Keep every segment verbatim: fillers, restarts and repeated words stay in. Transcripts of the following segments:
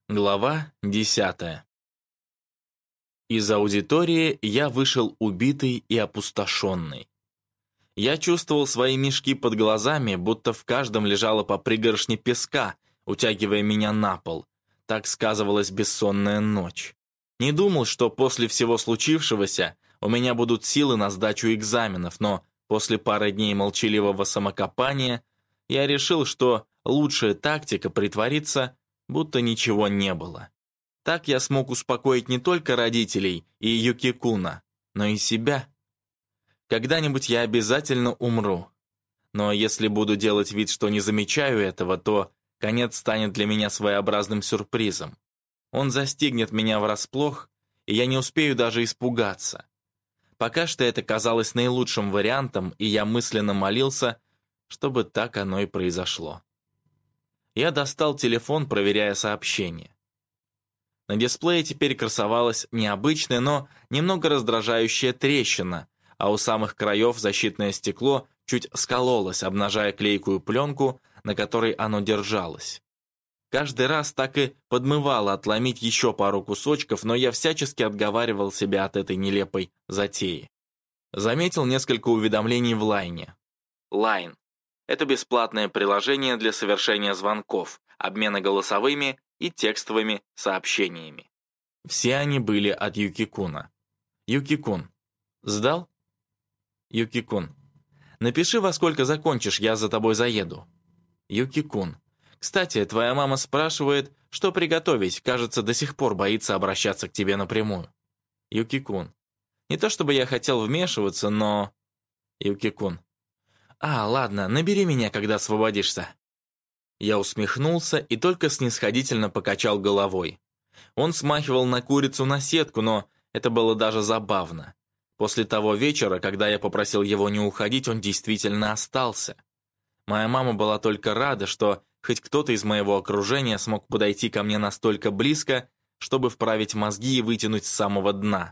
Глава десятая. Из аудитории я вышел убитый и опустошенный. Я чувствовал свои мешки под глазами, будто в каждом лежало по пригоршне песка, утягивая меня на пол. Так сказывалась бессонная ночь. Не думал, что после всего случившегося у меня будут силы на сдачу экзаменов, но после пары дней молчаливого самокопания я решил, что лучшая тактика притвориться, будто ничего не было. Так я смог успокоить не только родителей и Юки-куна, но и себя. Когда-нибудь я обязательно умру. Но если буду делать вид, что не замечаю этого, то конец станет для меня своеобразным сюрпризом. Он застигнет меня врасплох, и я не успею даже испугаться. Пока что это казалось наилучшим вариантом, и я мысленно молился, чтобы так оно и произошло. Я достал телефон, проверяя сообщения. На дисплее теперь красовалась необычная, но немного раздражающая трещина, а у самых краев защитное стекло чуть скололось, обнажая клейкую пленку, на которой оно держалось. Каждый раз так и подмывало отломить еще пару кусочков, но я всячески отговаривал себя от этой нелепой затеи. Заметил несколько уведомлений в Лайне. Лайн. Это бесплатное приложение для совершения звонков, обмена голосовыми и текстовыми сообщениями. Все они были от Юки-куна. Юки-кун. Сдал? Юки-кун. Напиши, во сколько закончишь, я за тобой заеду. Юки-кун. Кстати, твоя мама спрашивает, что приготовить, кажется, до сих пор боится обращаться к тебе напрямую. Юки-кун. Не то чтобы я хотел вмешиваться, но... Юки-кун. «А, ладно, набери меня, когда освободишься». Я усмехнулся и только снисходительно покачал головой. Он смахивал на курицу на сетку, но это было даже забавно. После того вечера, когда я попросил его не уходить, он действительно остался. Моя мама была только рада, что хоть кто-то из моего окружения смог подойти ко мне настолько близко, чтобы вправить мозги и вытянуть с самого дна.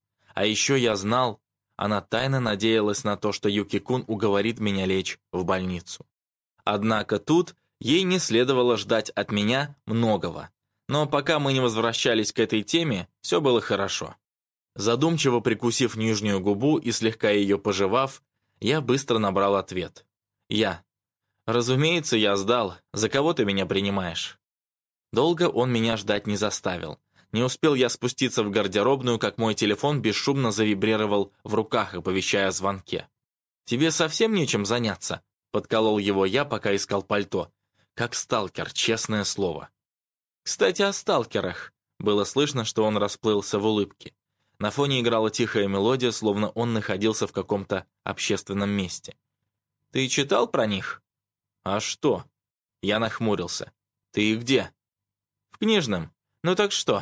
А еще я знал, она тайно надеялась на то, что Юки-кун уговорит меня лечь в больницу. Однако тут ей не следовало ждать от меня многого. Но пока мы не возвращались к этой теме, все было хорошо. Задумчиво прикусив нижнюю губу и слегка ее пожевав, я быстро набрал ответ. Я. «Разумеется, я сдал. За кого ты меня принимаешь?» Долго он меня ждать не заставил. Не успел я спуститься в гардеробную, как мой телефон бесшумно завибрировал в руках, оповещая о звонке. «Тебе совсем нечем заняться?» — подколол его я, пока искал пальто. Как сталкер, честное слово. «Кстати, о сталкерах». Было слышно, что он расплылся в улыбке. На фоне играла тихая мелодия, словно он находился в каком-то общественном месте. «Ты читал про них?» «А что?» Я нахмурился. «Ты их где?» «В книжном. Ну так что?»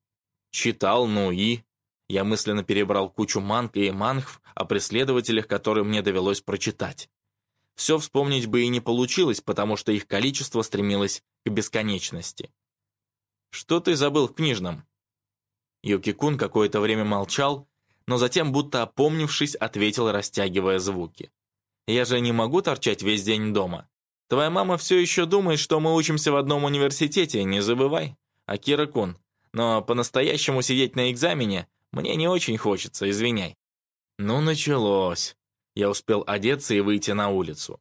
«Читал, ну и...» Я мысленно перебрал кучу манг и мангв о преследователях, которые мне довелось прочитать. Все вспомнить бы и не получилось, потому что их количество стремилось к бесконечности. «Что ты забыл в книжном?» Юки-кун какое-то время молчал, но затем, будто опомнившись, ответил, растягивая звуки. «Я же не могу торчать весь день дома. Твоя мама все еще думает, что мы учимся в одном университете, не забывай. Акира-кун. Но по-настоящему сидеть на экзамене мне не очень хочется, извиняй». Ну, началось. Я успел одеться и выйти на улицу.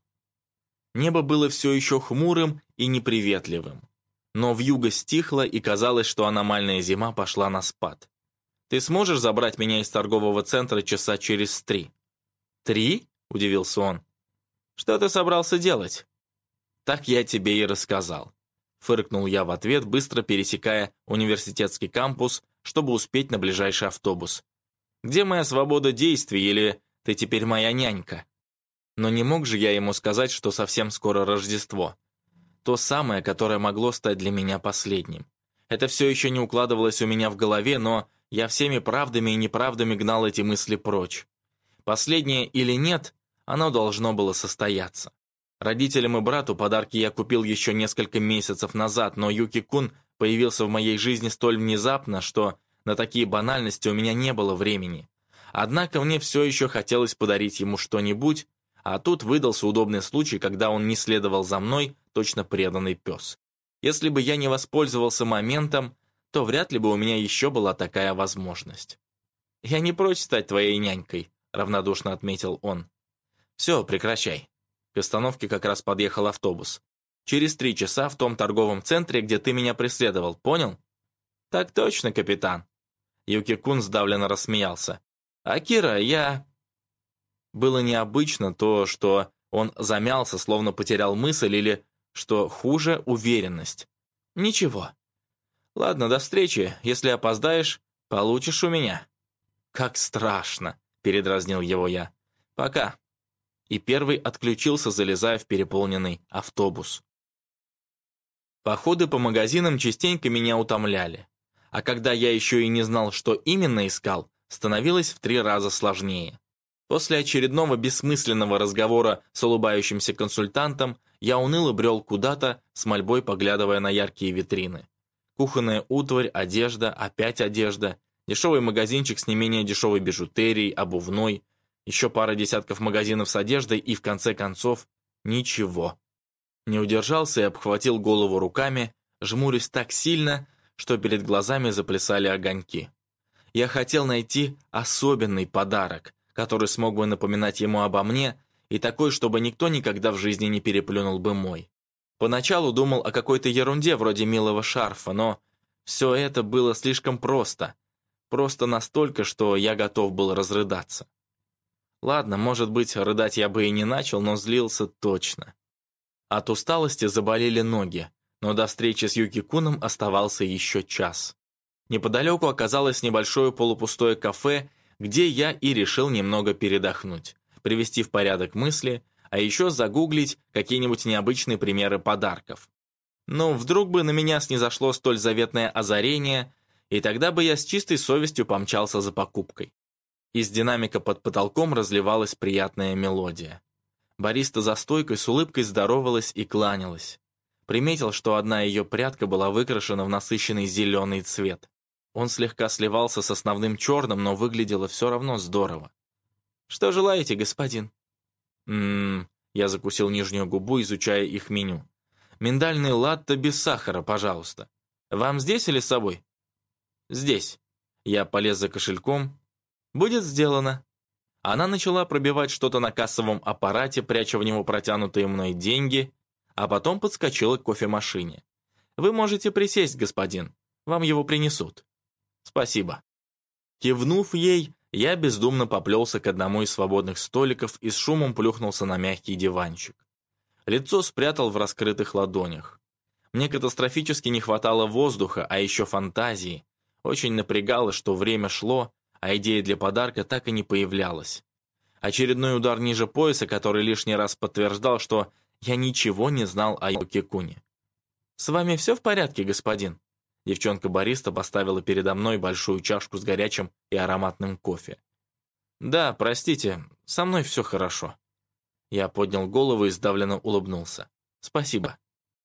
Небо было все еще хмурым и неприветливым. Но вьюга стихла, и казалось, что аномальная зима пошла на спад. «Ты сможешь забрать меня из торгового центра часа через три?» «Три?» – удивился он. «Что ты собрался делать?» «Так я тебе и рассказал». Фыркнул я в ответ, быстро пересекая университетский кампус, чтобы успеть на ближайший автобус. «Где моя свобода действий, или ты теперь моя нянька?» Но не мог же я ему сказать, что совсем скоро Рождество. То самое, которое могло стать для меня последним. Это все еще не укладывалось у меня в голове, но я всеми правдами и неправдами гнал эти мысли прочь. Последнее или нет, оно должно было состояться. Родителям и брату подарки я купил еще несколько месяцев назад, но Юки-кун появился в моей жизни столь внезапно, что на такие банальности у меня не было времени. Однако мне все еще хотелось подарить ему что-нибудь, а тут выдался удобный случай, когда он не следовал за мной, точно преданный пес. Если бы я не воспользовался моментом, то вряд ли бы у меня еще была такая возможность. «Я не прочь стать твоей нянькой», — равнодушно отметил он. «Все, прекращай». К остановке как раз подъехал автобус. «Через три часа в том торговом центре, где ты меня преследовал, понял?» «Так точно, капитан». Юки-кун сдавленно рассмеялся. «Акира, я...» Было необычно то, что он замялся, словно потерял мысль, или, что хуже, уверенность. «Ничего. Ладно, до встречи. Если опоздаешь, получишь у меня». «Как страшно!» – передразнил его я. «Пока». И первый отключился, залезая в переполненный автобус. Походы по магазинам частенько меня утомляли. А когда я еще и не знал, что именно искал, становилось в три раза сложнее. После очередного бессмысленного разговора с улыбающимся консультантом я уныло брел куда-то, с мольбой поглядывая на яркие витрины. Кухонная утварь, одежда, опять одежда, дешевый магазинчик с не менее дешевой бижутерией, обувной, еще пара десятков магазинов с одеждой и, в конце концов, ничего. Не удержался и обхватил голову руками, жмурясь так сильно, что перед глазами заплясали огоньки. Я хотел найти особенный подарок, который смог бы напоминать ему обо мне, и такой, чтобы никто никогда в жизни не переплюнул бы мой. Поначалу думал о какой-то ерунде вроде милого шарфа, но все это было слишком просто. Просто настолько, что я готов был разрыдаться. Ладно, может быть, рыдать я бы и не начал, но злился точно. От усталости заболели ноги, но до встречи с Юки-куном оставался еще час. Неподалеку оказалось небольшое полупустое кафе, где я и решил немного передохнуть, привести в порядок мысли, а еще загуглить какие-нибудь необычные примеры подарков. Но вдруг бы на меня снизошло столь заветное озарение, и тогда бы я с чистой совестью помчался за покупкой. Из динамика под потолком разливалась приятная мелодия. Бариста за стойкой с улыбкой здоровалась и кланялась. Приметил, что одна ее прядка была выкрашена в насыщенный зеленый цвет. Он слегка сливался с основным черным, но выглядело все равно здорово. «Что желаете, господин?» «Ммм...» Я закусил нижнюю губу, изучая их меню. «Миндальный латте без сахара, пожалуйста. Вам здесь или с собой?» «Здесь». Я полез за кошельком. «Будет сделано». Она начала пробивать что-то на кассовом аппарате, пряча в него протянутые мной деньги, а потом подскочила к кофемашине. «Вы можете присесть, господин. Вам его принесут». «Спасибо». Кивнув ей, я бездумно поплелся к одному из свободных столиков и с шумом плюхнулся на мягкий диванчик. Лицо спрятал в раскрытых ладонях. Мне катастрофически не хватало воздуха, а еще фантазии. Очень напрягало, что время шло, а идея для подарка так и не появлялась. Очередной удар ниже пояса, который лишний раз подтверждал, что я ничего не знал о Юки-куне. «С вами все в порядке, господин?» Девчонка-бариста поставила передо мной большую чашку с горячим и ароматным кофе. «Да, простите, со мной все хорошо». Я поднял голову и сдавленно улыбнулся. «Спасибо».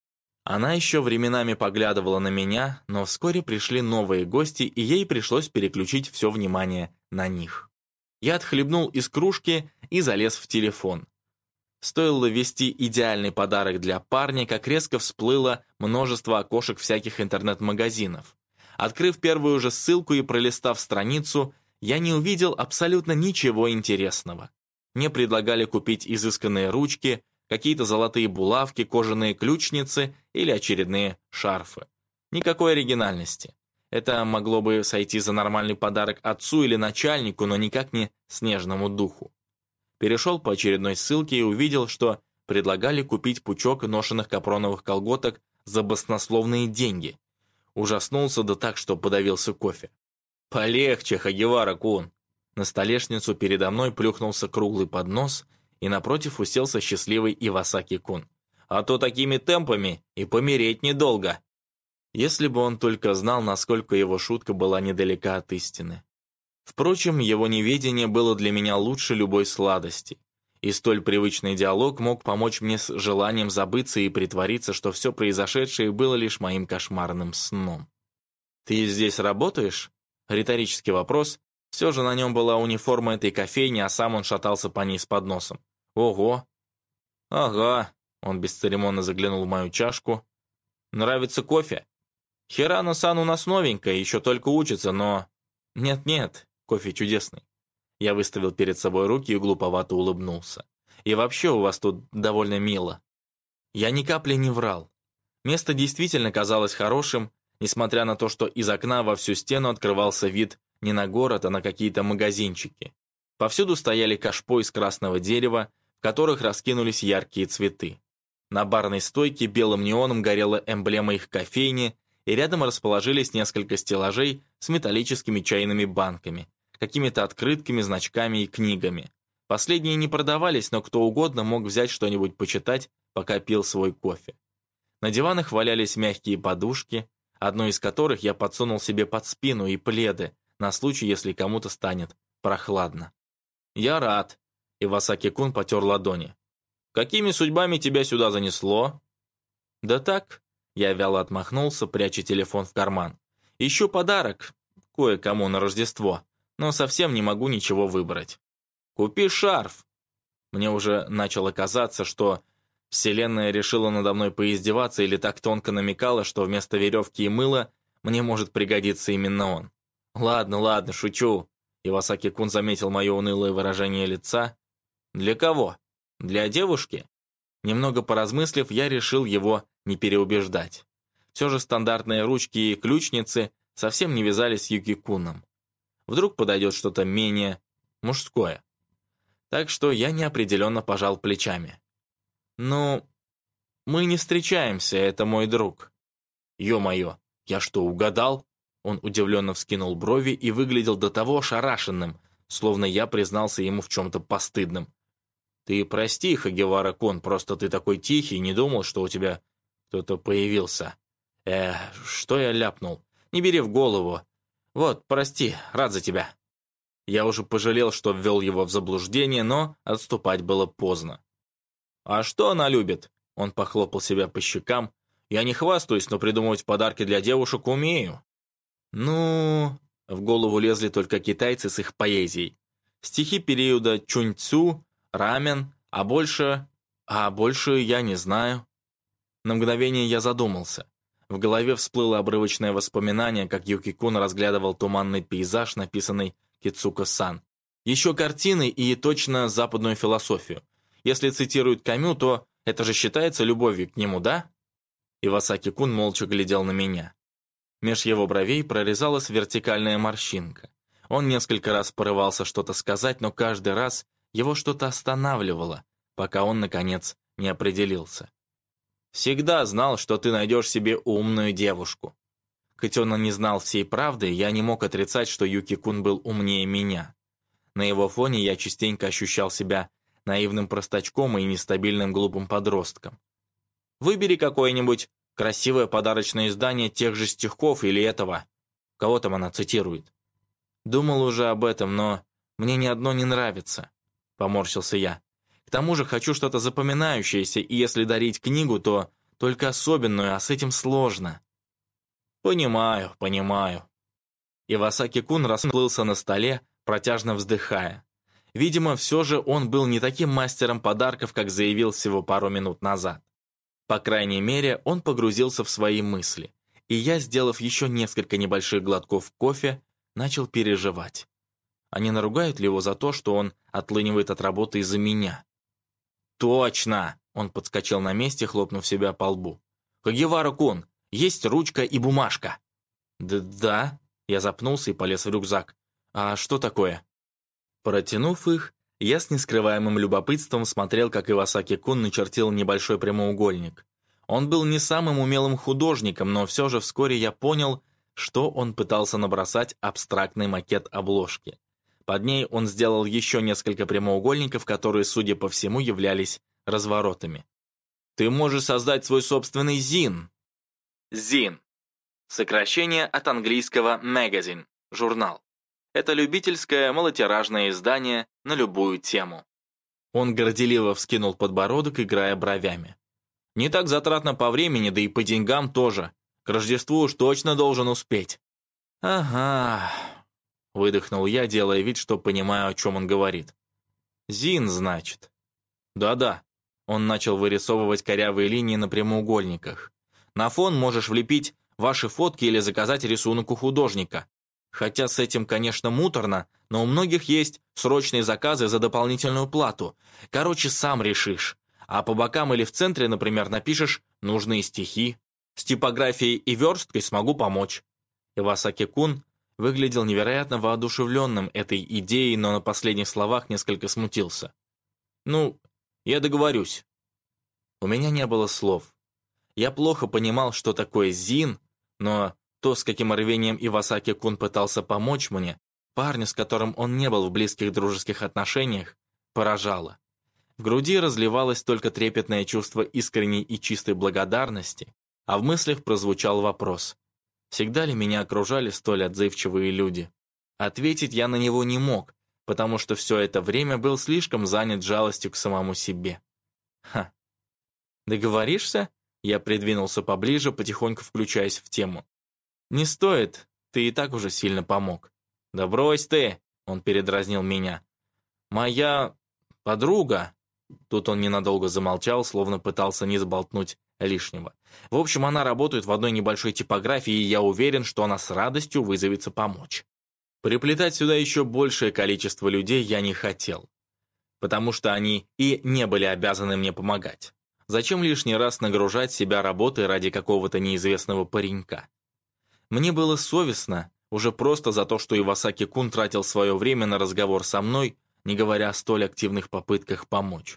Она еще временами поглядывала на меня, но вскоре пришли новые гости, и ей пришлось переключить все внимание на них. Я отхлебнул из кружки и залез в телефон. Стоило ввести идеальный подарок для парня, как резко всплыло множество окошек всяких интернет-магазинов. Открыв первую же ссылку и пролистав страницу, я не увидел абсолютно ничего интересного. Мне предлагали купить изысканные ручки, какие-то золотые булавки, кожаные ключницы или очередные шарфы. Никакой оригинальности. Это могло бы сойти за нормальный подарок отцу или начальнику, но никак не снежному духу. Перешел по очередной ссылке и увидел, что предлагали купить пучок ношенных капроновых колготок за баснословные деньги. Ужаснулся да так, что подавился кофе. «Полегче, Хагевара-кун!» На столешницу передо мной плюхнулся круглый поднос, и напротив уселся счастливый Ивасаки-кун. «А то такими темпами и помереть недолго!» Если бы он только знал, насколько его шутка была недалека от истины. Впрочем, его неведение было для меня лучше любой сладости, и столь привычный диалог мог помочь мне с желанием забыться и притвориться, что все произошедшее было лишь моим кошмарным сном. «Ты здесь работаешь?» Риторический вопрос. Все же на нем была униформа этой кофейни, а сам он шатался по ней с подносом. «Ого!» «Ага», — он бесцеремонно заглянул в мою чашку. Нравится кофе? Хирано-сан у нас новенькая, еще только учится, но... Нет-нет, кофе чудесный. Я выставил перед собой руки и глуповато улыбнулся. И вообще у вас тут довольно мило. Я ни капли не врал. Место действительно казалось хорошим, несмотря на то, что из окна во всю стену открывался вид не на город, а на какие-то магазинчики. Повсюду стояли кашпо из красного дерева, в которых раскинулись яркие цветы. На барной стойке белым неоном горела эмблема их кофейни, и рядом расположились несколько стеллажей с металлическими чайными банками, какими-то открытками, значками и книгами. Последние не продавались, но кто угодно мог взять что-нибудь почитать, пока пил свой кофе. На диванах валялись мягкие подушки, одну из которых я подсунул себе под спину, и пледы, на случай, если кому-то станет прохладно. «Я рад», — Ивасаки-кун потер ладони. «Какими судьбами тебя сюда занесло?» «Да так», — я вяло отмахнулся, пряча телефон в карман. «Ищу подарок кое-кому на Рождество, но совсем не могу ничего выбрать». «Купи шарф!» Мне уже начало казаться, что Вселенная решила надо мной поиздеваться или так тонко намекала, что вместо веревки и мыла мне может пригодиться именно он. «Ладно, ладно, шучу», — Ивасаки-кун заметил мое унылое выражение лица. «Для кого? Для девушки?» Немного поразмыслив, я решил его не переубеждать. Все же стандартные ручки и ключницы совсем не вязались с Юки-куном. Вдруг подойдет что-то менее мужское. Так что я неопределенно пожал плечами. «Ну, мы не встречаемся, это мой друг». «Ё-моё, я что, угадал?» Он удивленно вскинул брови и выглядел до того ошарашенным, словно я признался ему в чем-то постыдном. «Ты прости, Хагевара-кун, просто ты такой тихий, не думал, что у тебя кто-то появился. Эх, что я ляпнул? Не бери в голову. Вот, прости, рад за тебя». Я уже пожалел, что ввел его в заблуждение, но отступать было поздно. «А что она любит?» Он похлопал себя по щекам. «Я не хвастаюсь, но придумывать подарки для девушек умею». «Ну...» В голову лезли только китайцы с их поэзией. Стихи периода Чуньцю, рамен, а больше... А больше я не знаю. На мгновение я задумался. В голове всплыло обрывочное воспоминание, как Юки-кун разглядывал туманный пейзаж, написанный Кицуко-сан. Еще картины и точно западную философию. Если цитируют Камю, то это же считается любовью к нему, да? Ивасаки-кун молча глядел на меня. Меж его бровей прорезалась вертикальная морщинка. Он несколько раз порывался что-то сказать, но каждый раз его что-то останавливало, пока он, наконец, не определился. «Всегда знал, что ты найдешь себе умную девушку». Хоть он и не знал всей правды, я не мог отрицать, что Юки-кун был умнее меня. На его фоне я частенько ощущал себя наивным простачком и нестабильным глупым подростком. «Выбери какое-нибудь красивое подарочное издание тех же стихов или этого. Кого там она цитирует?» «Думал уже об этом, но мне ни одно не нравится», — поморщился я. «К тому же хочу что-то запоминающееся, и если дарить книгу, то только особенную, а с этим сложно». «Понимаю, понимаю». Ивасаки-кун расплылся на столе, протяжно вздыхая. Видимо, все же он был не таким мастером подарков, как заявил всего пару минут назад. По крайней мере, он погрузился в свои мысли, и я, сделав еще несколько небольших глотков кофе, начал переживать. А не наругают ли его за то, что он отлынивает от работы из-за меня? «Точно!» — он подскочил на месте, хлопнув себя по лбу. «Хагевара-кун, есть ручка и бумажка». «Да-да», — я запнулся и полез в рюкзак. «А что такое?» Протянув их, я с нескрываемым любопытством смотрел, как Ивасаки-кун начертил небольшой прямоугольник. Он был не самым умелым художником, но все же вскоре я понял, что он пытался набросать абстрактный макет обложки. Под ней он сделал еще несколько прямоугольников, которые, судя по всему, являлись разворотами. «Ты можешь создать свой собственный зин!» Зин. Сокращение от английского magazine, журнал. Это любительское малотиражное издание на любую тему. Он горделиво вскинул подбородок, играя бровями. «Не так затратно по времени, да и по деньгам тоже. К Рождеству уж точно должен успеть». «Ага», — выдохнул я, делая вид, что понимаю, о чем он говорит. «Зин, значит». «Да-да». Он начал вырисовывать корявые линии на прямоугольниках. На фон можешь влепить ваши фотки или заказать рисунок у художника. Хотя с этим, конечно, муторно, но у многих есть срочные заказы за дополнительную плату. Короче, сам решишь. А по бокам или в центре, например, напишешь нужные стихи. С типографией и версткой смогу помочь». Ивасаки-кун выглядел невероятно воодушевленным этой идеей, но на последних словах несколько смутился. «Ну, я договорюсь». У меня не было слов. Я плохо понимал, что такое зин, но то, с каким рвением Ивасаки-кун пытался помочь мне, парню, с которым он не был в близких дружеских отношениях, поражало. В груди разливалось только трепетное чувство искренней и чистой благодарности, а в мыслях прозвучал вопрос: всегда ли меня окружали столь отзывчивые люди? Ответить я на него не мог, потому что все это время был слишком занят жалостью к самому себе. Ха. «Договоришься?» Я придвинулся поближе, потихоньку включаясь в тему. «Не стоит, ты и так уже сильно помог». «Да брось ты!» — он передразнил меня. «Моя подруга...» Тут он ненадолго замолчал, словно пытался не сболтнуть лишнего. «В общем, она работает в одной небольшой типографии, и я уверен, что она с радостью вызовется помочь». Приплетать сюда еще большее количество людей я не хотел, потому что они и не были обязаны мне помогать. Зачем лишний раз нагружать себя работой ради какого-то неизвестного паренька? Мне было совестно уже просто за то, что Ивасаки-кун тратил свое время на разговор со мной, не говоря о столь активных попытках помочь.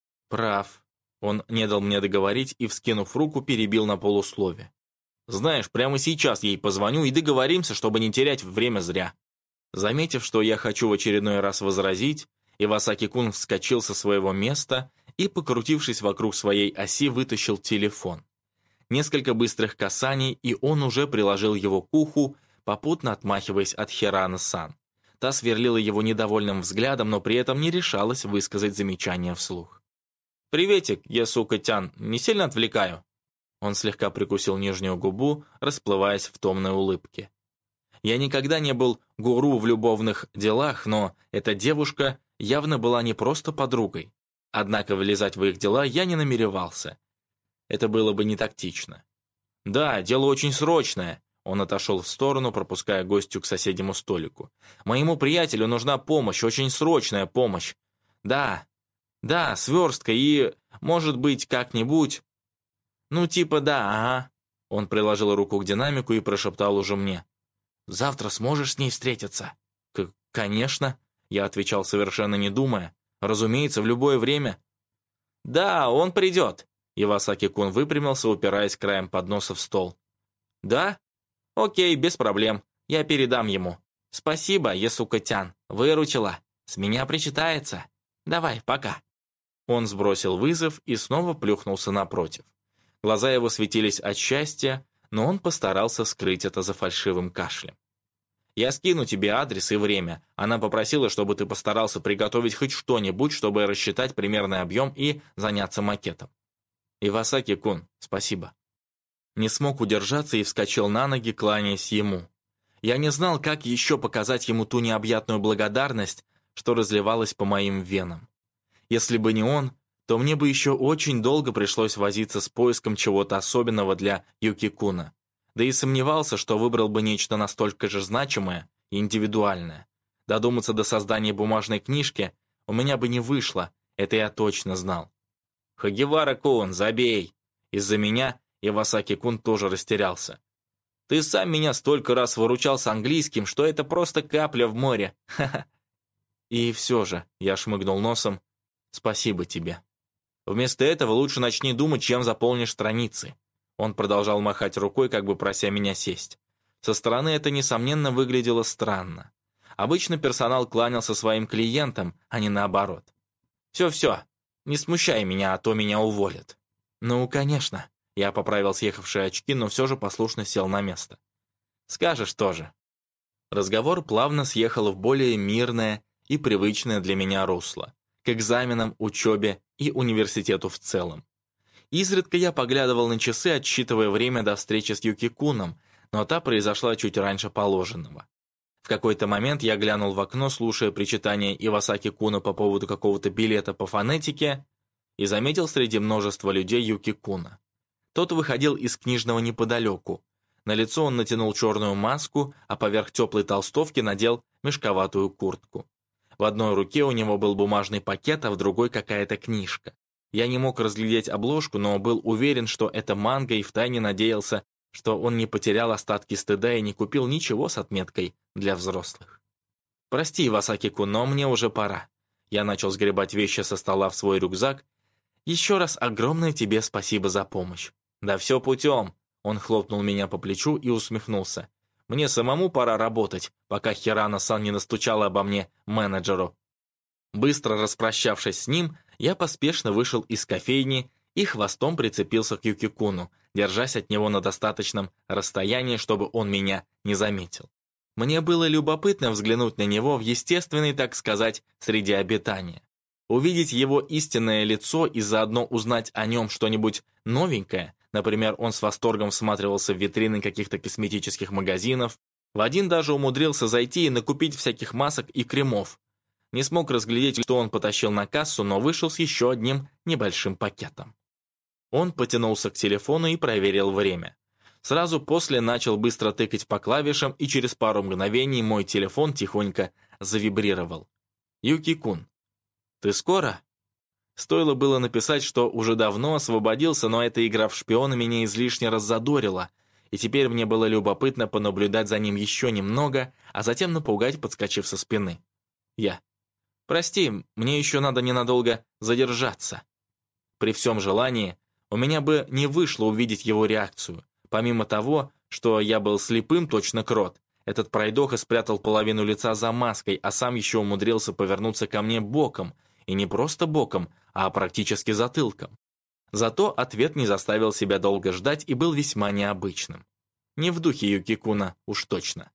Прав. Он не дал мне договорить и, вскинув руку, перебил на полуслове. «Знаешь, прямо сейчас ей позвоню и договоримся, чтобы не терять время зря». Заметив, что я хочу в очередной раз возразить, Ивасаки-кун вскочил со своего места и, покрутившись вокруг своей оси, вытащил телефон. Несколько быстрых касаний, и он уже приложил его к уху, попутно отмахиваясь от Хирана-сан. Та сверлила его недовольным взглядом, но при этом не решалась высказать замечание вслух. «Приветик, Ясука-тян, не сильно отвлекаю?» Он слегка прикусил нижнюю губу, расплываясь в томной улыбке. Я никогда не был гуру в любовных делах, но эта девушка явно была не просто подругой. Однако влезать в их дела я не намеревался. Это было бы не тактично. «Да, дело очень срочное», — он отошел в сторону, пропуская гостю к соседнему столику. «Моему приятелю нужна помощь, очень срочная помощь. Да, да, сверстка и, может быть, как-нибудь...» «Ну, типа да, ага». Он приложил руку к динамику и прошептал уже мне. «Завтра сможешь с ней встретиться?» К «Конечно», — я отвечал совершенно не думая. «Разумеется, в любое время». «Да, он придет». Ивасаки-кун выпрямился, упираясь краем подноса в стол. «Да? Окей, без проблем. Я передам ему. Спасибо, Ясука-тян, выручила. С меня причитается. Давай, пока». Он сбросил вызов и снова плюхнулся напротив. Глаза его светились от счастья, но он постарался скрыть это за фальшивым кашлем. «Я скину тебе адрес и время. Она попросила, чтобы ты постарался приготовить хоть что-нибудь, чтобы рассчитать примерный объем и заняться макетом». «Ивасаки-кун, спасибо». Не смог удержаться и вскочил на ноги, кланяясь ему. Я не знал, как еще показать ему ту необъятную благодарность, что разливалась по моим венам. Если бы не он, то мне бы еще очень долго пришлось возиться с поиском чего-то особенного для Юки-куна. Да и сомневался, что выбрал бы нечто настолько же значимое и индивидуальное. Додуматься до создания бумажной книжки у меня бы не вышло, это я точно знал. «Хагевара-кун, забей!» Из-за меня Ивасаки-кун тоже растерялся. «Ты сам меня столько раз выручал с английским, что это просто капля в море. Ха-ха!» «И все же», — я шмыгнул носом, — «спасибо тебе». «Вместо этого лучше начни думать, чем заполнишь страницы». Он продолжал махать рукой, как бы прося меня сесть. Со стороны это, несомненно, выглядело странно. Обычно персонал кланялся своим клиентам, а не наоборот. «Все-все, не смущай меня, а то меня уволят». «Ну, конечно». Я поправил съехавшие очки, но все же послушно сел на место. «Скажешь тоже». Разговор плавно съехал в более мирное и привычное для меня русло, к экзаменам, учебе и университету в целом. Изредка я поглядывал на часы, отсчитывая время до встречи с Юки-куном, но та произошла чуть раньше положенного. В какой-то момент я глянул в окно, слушая причитания Ивасаки-куна по поводу какого-то билета по фонетике, и заметил среди множества людей Юки-куна. Тот выходил из книжного неподалеку. На лицо он натянул черную маску, а поверх теплой толстовки надел мешковатую куртку. В одной руке у него был бумажный пакет, а в другой какая-то книжка. Я не мог разглядеть обложку, но был уверен, что это манга, и втайне надеялся, что он не потерял остатки стыда и не купил ничего с отметкой для взрослых. «Прости, Ивасаки-кун, но мне уже пора». Я начал сгребать вещи со стола в свой рюкзак. «Еще раз огромное тебе спасибо за помощь». «Да все путем». Он хлопнул меня по плечу и усмехнулся. «Мне самому пора работать, пока Хирана-сан не настучала обо мне менеджеру». Быстро распрощавшись с ним, я поспешно вышел из кофейни и хвостом прицепился к Юки-куну, держась от него на достаточном расстоянии, чтобы он меня не заметил. Мне было любопытно взглянуть на него в естественной, так сказать, среде обитания. Увидеть его истинное лицо и заодно узнать о нем что-нибудь новенькое. Например, он с восторгом всматривался в витрины каких-то косметических магазинов. В один даже умудрился зайти и накупить всяких масок и кремов. Не смог разглядеть, что он потащил на кассу, но вышел с еще одним небольшим пакетом. Он потянулся к телефону и проверил время. Сразу после начал быстро тыкать по клавишам, и через пару мгновений мой телефон тихонько завибрировал. «Юки-кун, ты скоро?» Стоило было написать, что уже давно освободился, но эта игра в шпиона меня излишне раззадорила, и теперь мне было любопытно понаблюдать за ним еще немного, а затем напугать, подскочив со спины. Я. «Прости, мне еще надо ненадолго задержаться». При всем желании у меня бы не вышло увидеть его реакцию. Помимо того, что я был слепым, точно крот, этот пройдоха спрятал половину лица за маской, а сам еще умудрился повернуться ко мне боком, и не просто боком, а практически затылком. Зато ответ не заставил себя долго ждать и был весьма необычным. Не в духе Юки-куна, уж точно.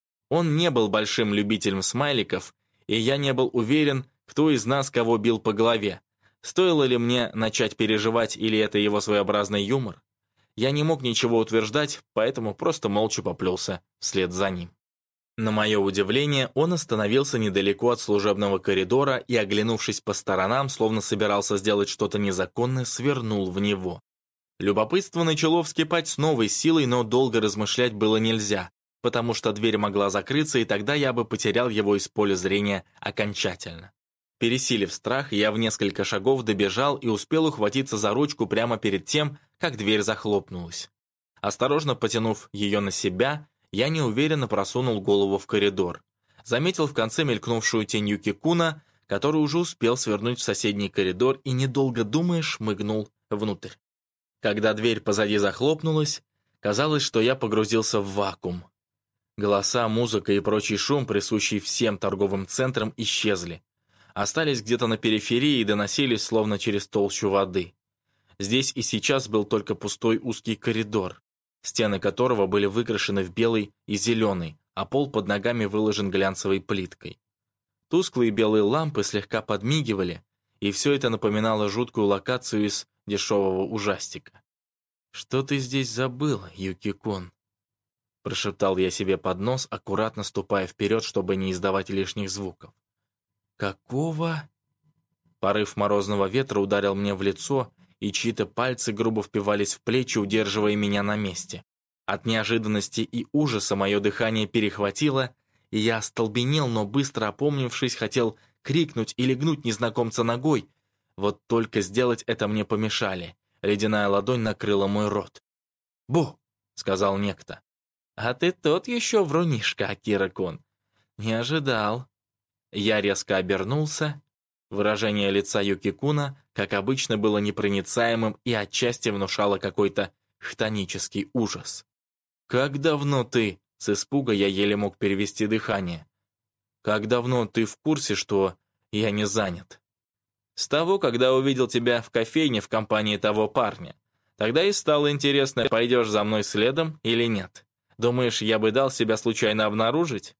Он не был большим любителем смайликов, и я не был уверен, кто из нас кого бил по голове. Стоило ли мне начать переживать, или это его своеобразный юмор? Я не мог ничего утверждать, поэтому просто молча поплелся вслед за ним. На мое удивление, он остановился недалеко от служебного коридора и, оглянувшись по сторонам, словно собирался сделать что-то незаконное, свернул в него. Любопытство начало вскипать с новой силой, но долго размышлять было нельзя, потому что дверь могла закрыться, и тогда я бы потерял его из поля зрения окончательно. Пересилив страх, я в несколько шагов добежал и успел ухватиться за ручку прямо перед тем, как дверь захлопнулась. Осторожно потянув ее на себя, я неуверенно просунул голову в коридор. Заметил в конце мелькнувшую тень Юки-куна, который уже успел свернуть в соседний коридор и, недолго думая, шмыгнул внутрь. Когда дверь позади захлопнулась, казалось, что я погрузился в вакуум. Голоса, музыка и прочий шум, присущий всем торговым центрам, исчезли. Остались где-то на периферии и доносились, словно через толщу воды. Здесь и сейчас был только пустой узкий коридор, стены которого были выкрашены в белый и зеленый, а пол под ногами выложен глянцевой плиткой. Тусклые белые лампы слегка подмигивали, и все это напоминало жуткую локацию из дешевого ужастика. «Что ты здесь забыл, Юки-кун?» Прошептал я себе под нос, аккуратно ступая вперед, чтобы не издавать лишних звуков. «Какого?» Порыв морозного ветра ударил мне в лицо, и чьи-то пальцы грубо впивались в плечи, удерживая меня на месте. От неожиданности и ужаса мое дыхание перехватило, и я остолбенел, но быстро опомнившись, хотел крикнуть или гнуть незнакомца ногой. Вот только сделать это мне помешали. Ледяная ладонь накрыла мой рот. «Бу!» — сказал некто. «А ты тот еще врунишка, Акира-кун. Не ожидал». Я резко обернулся. Выражение лица Юки-куна, как обычно, было непроницаемым и отчасти внушало какой-то хтонический ужас. «Как давно ты?» — с испуга я еле мог перевести дыхание. «Как давно ты в курсе, что я не занят?» «С того, когда увидел тебя в кофейне в компании того парня. Тогда и стало интересно, пойдешь за мной следом или нет. Думаешь, я бы дал себя случайно обнаружить?»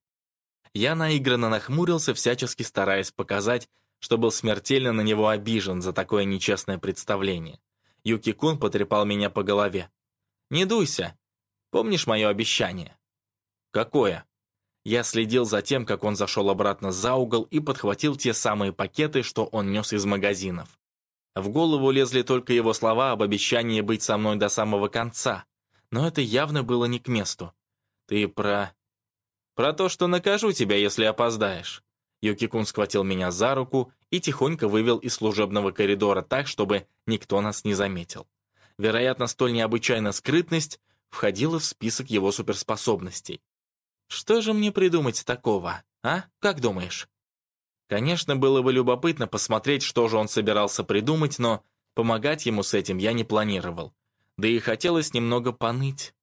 Я наигранно нахмурился, всячески стараясь показать, что был смертельно на него обижен за такое нечестное представление. Юки-кун потрепал меня по голове. «Не дуйся. Помнишь мое обещание?» «Какое?» Я следил за тем, как он зашел обратно за угол и подхватил те самые пакеты, что он нес из магазинов. В голову лезли только его слова об обещании быть со мной до самого конца, но это явно было не к месту. «Ты про...» «Про то, что накажу тебя, если опоздаешь». Юки-кун схватил меня за руку и тихонько вывел из служебного коридора так, чтобы никто нас не заметил. Вероятно, столь необычайная скрытность входила в список его суперспособностей. Что же мне придумать такого, а? Как думаешь? Конечно, было бы любопытно посмотреть, что же он собирался придумать, но помогать ему с этим я не планировал. Да и хотелось немного поныть.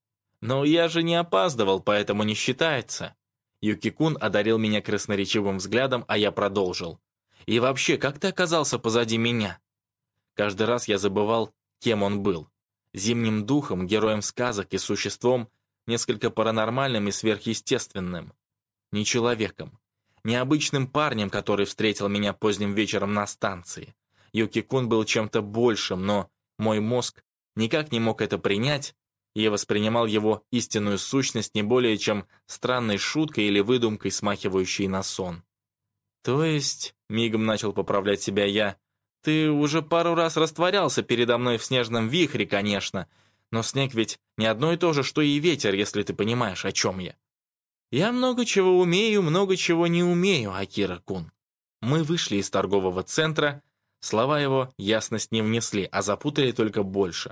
Но я же не опаздывал, поэтому не считается. Юки-кун одарил меня красноречивым взглядом, а я продолжил. И вообще, как ты оказался позади меня? Каждый раз я забывал, кем он был. Зимним духом, героем сказок и существом, несколько паранормальным и сверхъестественным. Не человеком. Необычным парнем, который встретил меня поздним вечером на станции. Юки-кун был чем-то большим, но мой мозг никак не мог это принять, и я воспринимал его истинную сущность не более чем странной шуткой или выдумкой, смахивающей на сон. «То есть», — мигом начал поправлять себя я, «ты уже пару раз растворялся передо мной в снежном вихре, конечно, но снег ведь не одно и то же, что и ветер, если ты понимаешь, о чем я». «Я много чего умею, много чего не умею, Акира-кун». Мы вышли из торгового центра, слова его ясность не внесли, а запутали только больше.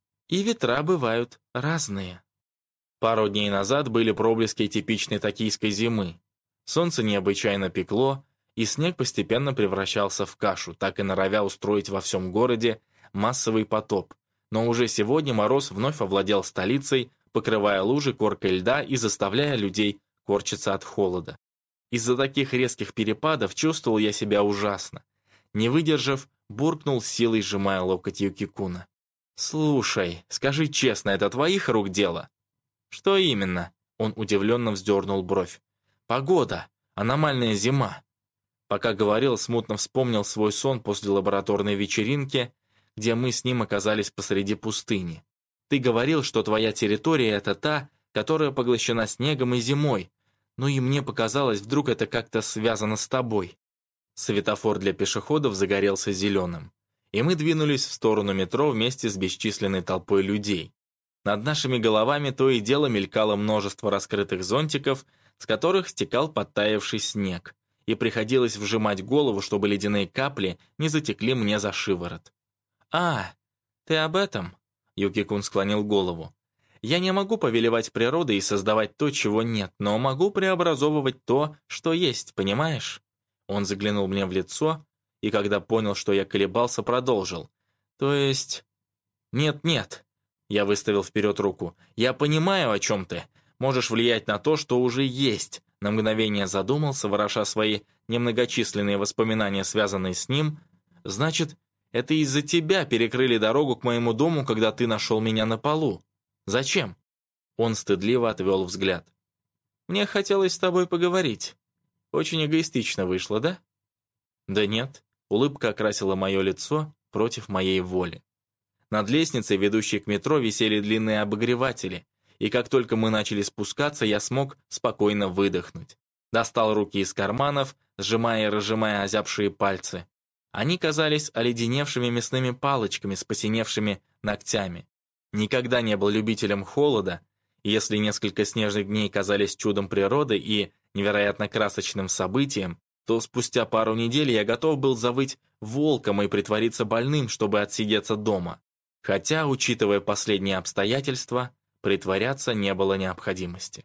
И ветра бывают разные. Пару дней назад были проблески типичной токийской зимы. Солнце необычайно пекло, и снег постепенно превращался в кашу, так и норовя устроить во всем городе массовый потоп. Но уже сегодня мороз вновь овладел столицей, покрывая лужи коркой льда и заставляя людей корчиться от холода. Из-за таких резких перепадов чувствовал я себя ужасно. Не выдержав, буркнул силой, сжимая локоть Юки-куна. «Слушай, скажи честно, это твоих рук дело?» «Что именно?» Он удивленно вздернул бровь. «Погода. Аномальная зима». Пока говорил, смутно вспомнил свой сон после лабораторной вечеринки, где мы с ним оказались посреди пустыни. Ты говорил, что твоя территория — это та, которая поглощена снегом и зимой, но и мне показалось, вдруг это как-то связано с тобой. Светофор для пешеходов загорелся зеленым, и мы двинулись в сторону метро вместе с бесчисленной толпой людей. Над нашими головами то и дело мелькало множество раскрытых зонтиков, с которых стекал подтаявший снег, и приходилось вжимать голову, чтобы ледяные капли не затекли мне за шиворот. «А, ты об этом?» Юки-кун склонил голову. «Я не могу повелевать природой и создавать то, чего нет, но могу преобразовывать то, что есть, понимаешь?» Он заглянул мне в лицо, и когда понял, что я колебался, продолжил. «То есть...» «Нет-нет», я выставил вперед руку. «Я понимаю, о чем ты. Можешь влиять на то, что уже есть». На мгновение задумался, вороша свои немногочисленные воспоминания, связанные с ним. «Значит, это из-за тебя перекрыли дорогу к моему дому, когда ты нашел меня на полу. Зачем?» Он стыдливо отвел взгляд. «Мне хотелось с тобой поговорить. Очень эгоистично вышло, да?» «Да нет». Улыбка окрасила мое лицо против моей воли. Над лестницей, ведущей к метро, висели длинные обогреватели, и как только мы начали спускаться, я смог спокойно выдохнуть. Достал руки из карманов, сжимая и разжимая озябшие пальцы. Они казались оледеневшими мясными палочками с посиневшими ногтями. Никогда не был любителем холода, и если несколько снежных дней казались чудом природы и невероятно красочным событием, то спустя пару недель я готов был завыть волком и притвориться больным, чтобы отсидеться дома. Хотя, учитывая последние обстоятельства, притворяться не было необходимости.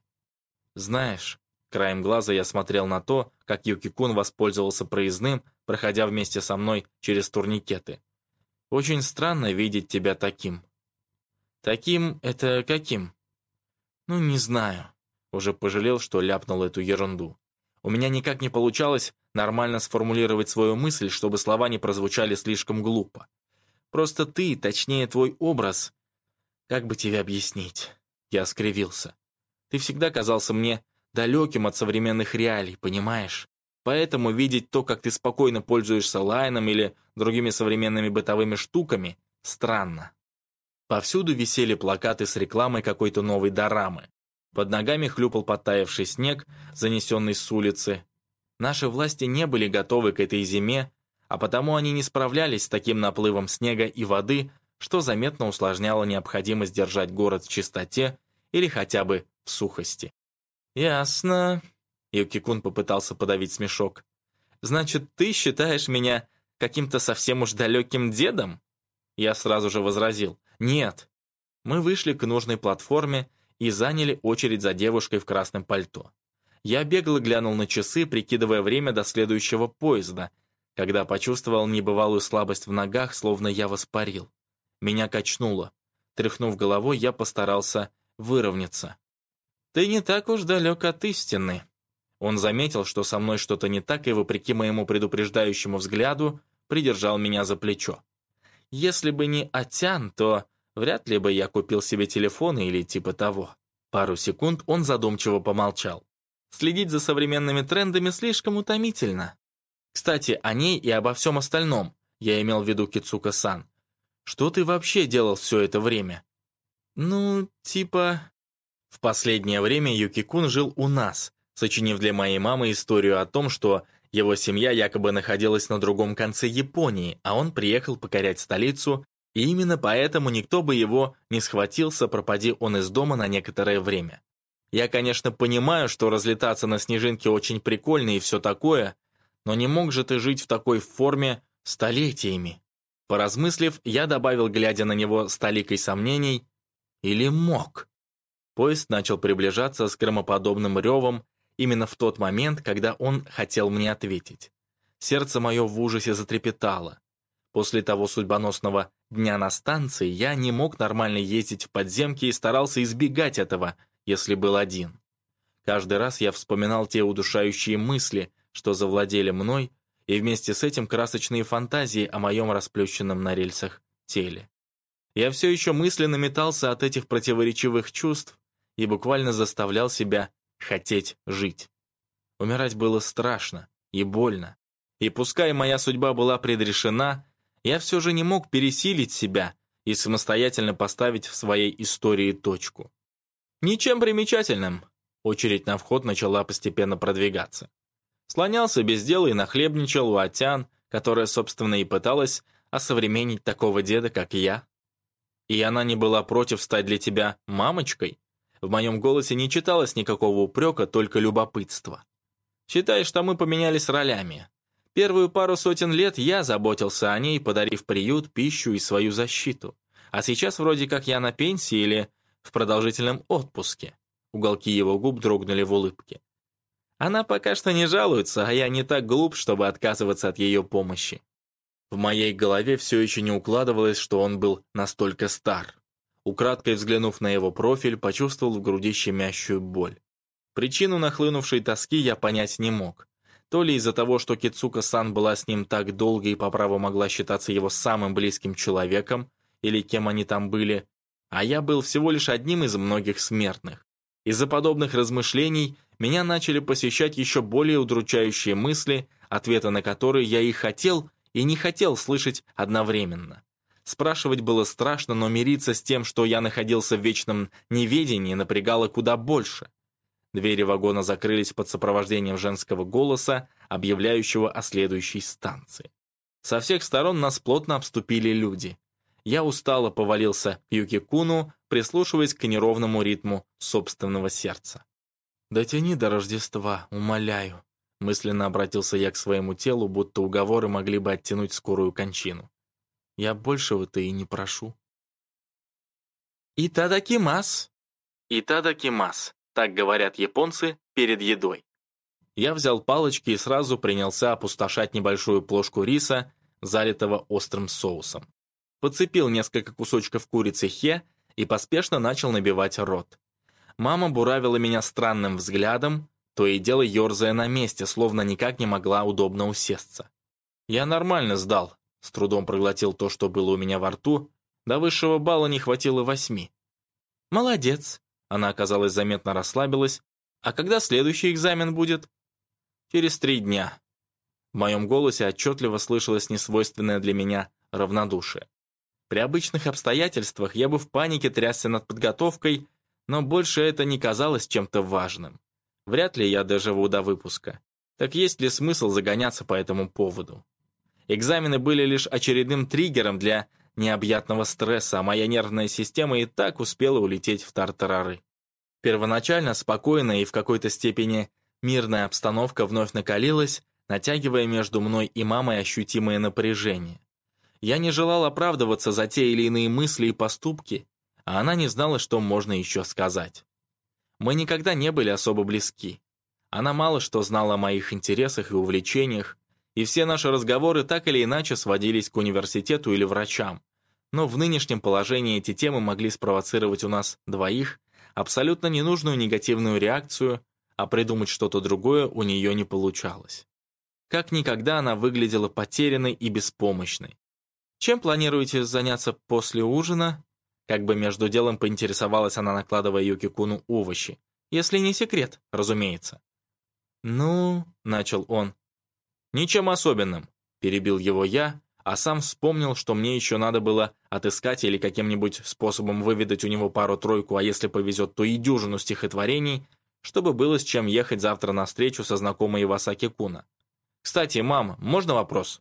Знаешь, краем глаза я смотрел на то, как Юки-кун воспользовался проездным, проходя вместе со мной через турникеты. Очень странно видеть тебя таким. Таким — это каким? Ну, не знаю. Уже пожалел, что ляпнул эту ерунду. У меня никак не получалось нормально сформулировать свою мысль, чтобы слова не прозвучали слишком глупо. Просто ты, точнее твой образ... Как бы тебе объяснить? Я скривился. Ты всегда казался мне далеким от современных реалий, понимаешь? Поэтому видеть то, как ты спокойно пользуешься лайном или другими современными бытовыми штуками, странно. Повсюду висели плакаты с рекламой какой-то новой дорамы. Под ногами хлюпал подтаявший снег, занесенный с улицы. Наши власти не были готовы к этой зиме, а потому они не справлялись с таким наплывом снега и воды, что заметно усложняло необходимость держать город в чистоте или хотя бы в сухости. «Ясно», — Юки-кун попытался подавить смешок. «Значит, ты считаешь меня каким-то совсем уж далеким дедом?» Я сразу же возразил. «Нет». Мы вышли к нужной платформе и заняли очередь за девушкой в красном пальто. Я бегло глянул на часы, прикидывая время до следующего поезда, когда почувствовал небывалую слабость в ногах, словно я воспарил. Меня качнуло. Тряхнув головой, я постарался выровняться. «Ты не так уж далек от истины». Он заметил, что со мной что-то не так, и, вопреки моему предупреждающему взгляду, придержал меня за плечо. «Если бы не Атян, то вряд ли бы я купил себе телефон или типа того». Пару секунд он задумчиво помолчал. «Следить за современными трендами слишком утомительно. Кстати, о ней и обо всем остальном, я имел в виду Кицука-сан. Что ты вообще делал все это время?» «Ну, типа...» В последнее время Юки-кун жил у нас, сочинив для моей мамы историю о том, что его семья якобы находилась на другом конце Японии, а он приехал покорять столицу, и именно поэтому никто бы его не схватился, пропади он из дома на некоторое время. Я, конечно, понимаю, что разлетаться на снежинке очень прикольно и все такое, но не мог же ты жить в такой форме столетиями. Поразмыслив, я добавил, глядя на него с толикой сомнений, или мог? Поезд начал приближаться с громоподобным ревом именно в тот момент, когда он хотел мне ответить. Сердце мое в ужасе затрепетало. После того судьбоносного дня на станции я не мог нормально ездить в подземки и старался избегать этого, если был один. Каждый раз я вспоминал те удушающие мысли, что завладели мной, и вместе с этим красочные фантазии о моем расплющенном на рельсах теле. Я все еще мысленно метался от этих противоречивых чувств и буквально заставлял себя хотеть жить. Умирать было страшно и больно, и пускай моя судьба была предрешена, я все же не мог пересилить себя и самостоятельно поставить в своей истории точку. Ничем примечательным. Очередь на вход начала постепенно продвигаться. Слонялся без дела и нахлебничал у Атян, которая, собственно, и пыталась осовременить такого деда, как я. И она не была против стать для тебя мамочкой? В моем голосе не читалось никакого упрека, только любопытство. Считай, что мы поменялись ролями. Первую пару сотен лет я заботился о ней, подарив приют, пищу и свою защиту. А сейчас вроде как я на пенсии или в продолжительном отпуске. Уголки его губ дрогнули в улыбке. Она пока что не жалуется, а я не так глуп, чтобы отказываться от ее помощи. В моей голове все еще не укладывалось, что он был настолько стар. Украдкой взглянув на его профиль, почувствовал в груди щемящую боль. Причину нахлынувшей тоски я понять не мог. То ли из-за того, что Кицука-сан была с ним так долго и по праву могла считаться его самым близким человеком, или кем они там были, а я был всего лишь одним из многих смертных. Из-за подобных размышлений меня начали посещать еще более удручающие мысли, ответы на которые я и хотел, и не хотел слышать одновременно. Спрашивать было страшно, но мириться с тем, что я находился в вечном неведении, напрягало куда больше. Двери вагона закрылись под сопровождением женского голоса, объявляющего о следующей станции. Со всех сторон нас плотно обступили люди. Я устало повалился к Юки-куну, прислушиваясь к неровному ритму собственного сердца. «Дотяни до Рождества, умоляю», — мысленно обратился я к своему телу, будто уговоры могли бы оттянуть скорую кончину. «Я большего-то и не прошу». «Итадакимас!» «Итадакимас», так говорят японцы перед едой. Я взял палочки и сразу принялся опустошать небольшую плошку риса, залитого острым соусом. Подцепил несколько кусочков курицы хе и поспешно начал набивать рот. Мама буравила меня странным взглядом, то и дело ерзая на месте, словно никак не могла удобно усесться. Я нормально сдал, с трудом проглотил то, что было у меня во рту, до высшего балла не хватило восьми. «Молодец!» Она, оказалось, заметно расслабилась. «А когда следующий экзамен будет?» «Через три дня». В моем голосе отчетливо слышалось несвойственное для меня равнодушие. При обычных обстоятельствах я бы в панике трясся над подготовкой, но больше это не казалось чем-то важным. Вряд ли я доживу до выпуска. Так есть ли смысл загоняться по этому поводу? Экзамены были лишь очередным триггером для необъятного стресса, а моя нервная система и так успела улететь в тартарары. Первоначально спокойная и в какой-то степени мирная обстановка вновь накалилась, натягивая между мной и мамой ощутимое напряжение. Я не желал оправдываться за те или иные мысли и поступки, а она не знала, что можно еще сказать. Мы никогда не были особо близки. Она мало что знала о моих интересах и увлечениях, и все наши разговоры так или иначе сводились к университету или врачам. Но в нынешнем положении эти темы могли спровоцировать у нас двоих абсолютно ненужную негативную реакцию, а придумать что-то другое у нее не получалось. Как никогда она выглядела потерянной и беспомощной. «Чем планируете заняться после ужина?» Как бы между делом поинтересовалась она, накладывая Юки-куну овощи. «Если не секрет, разумеется». «Ну...» — начал он. «Ничем особенным», — перебил его я, а сам вспомнил, что мне еще надо было отыскать или каким-нибудь способом выведать у него пару-тройку, а если повезет, то и дюжину стихотворений, чтобы было с чем ехать завтра на встречу со знакомой Ивасаки-куна. «Кстати, мам, можно вопрос?»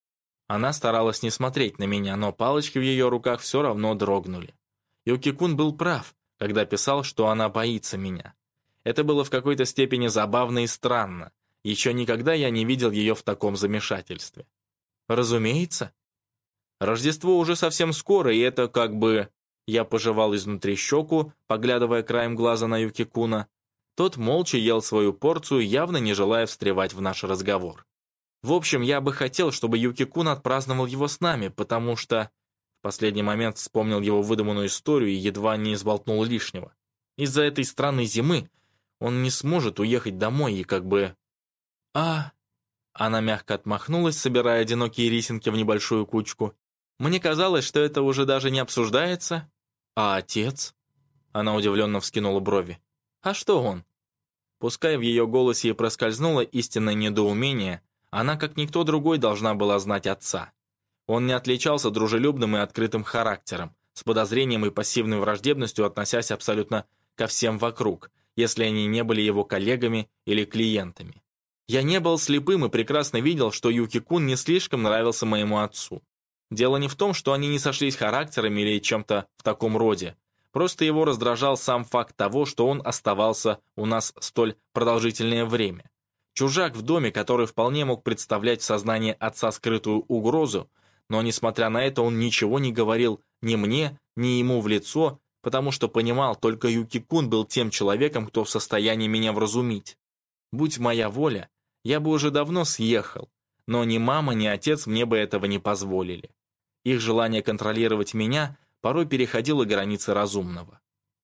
Она старалась не смотреть на меня, но палочки в ее руках все равно дрогнули. Юки-кун был прав, когда писал, что она боится меня. Это было в какой-то степени забавно и странно. Еще никогда я не видел ее в таком замешательстве. «Разумеется. Рождество уже совсем скоро, и это как бы...» Я пожевал изнутри щеку, поглядывая краем глаза на Юки-куна. Тот молча ел свою порцию, явно не желая встревать в наш разговор. В общем, я бы хотел, чтобы Юки-кун отпраздновал его с нами, потому что... В последний момент вспомнил его выдуманную историю и едва не сболтнул лишнего. Из-за этой странной зимы он не сможет уехать домой и как бы... «А...» Она мягко отмахнулась, собирая одинокие рисинки в небольшую кучку. «Мне казалось, что это уже даже не обсуждается. А отец?» Она удивленно вскинула брови. «А что он?» Пускай в ее голосе и проскользнуло истинное недоумение, она, как никто другой, должна была знать отца. Он не отличался дружелюбным и открытым характером, с подозрением и пассивной враждебностью относясь абсолютно ко всем вокруг, если они не были его коллегами или клиентами. Я не был слепым и прекрасно видел, что Юки-кун не слишком нравился моему отцу. Дело не в том, что они не сошлись характерами или чем-то в таком роде. Просто его раздражал сам факт того, что он оставался у нас столь продолжительное время. Чужак в доме, который вполне мог представлять в сознании отца скрытую угрозу, но, несмотря на это, он ничего не говорил ни мне, ни ему в лицо, потому что понимал, только Юки-кун был тем человеком, кто в состоянии меня вразумить. Будь моя воля, я бы уже давно съехал, но ни мама, ни отец мне бы этого не позволили. Их желание контролировать меня порой переходило границы разумного.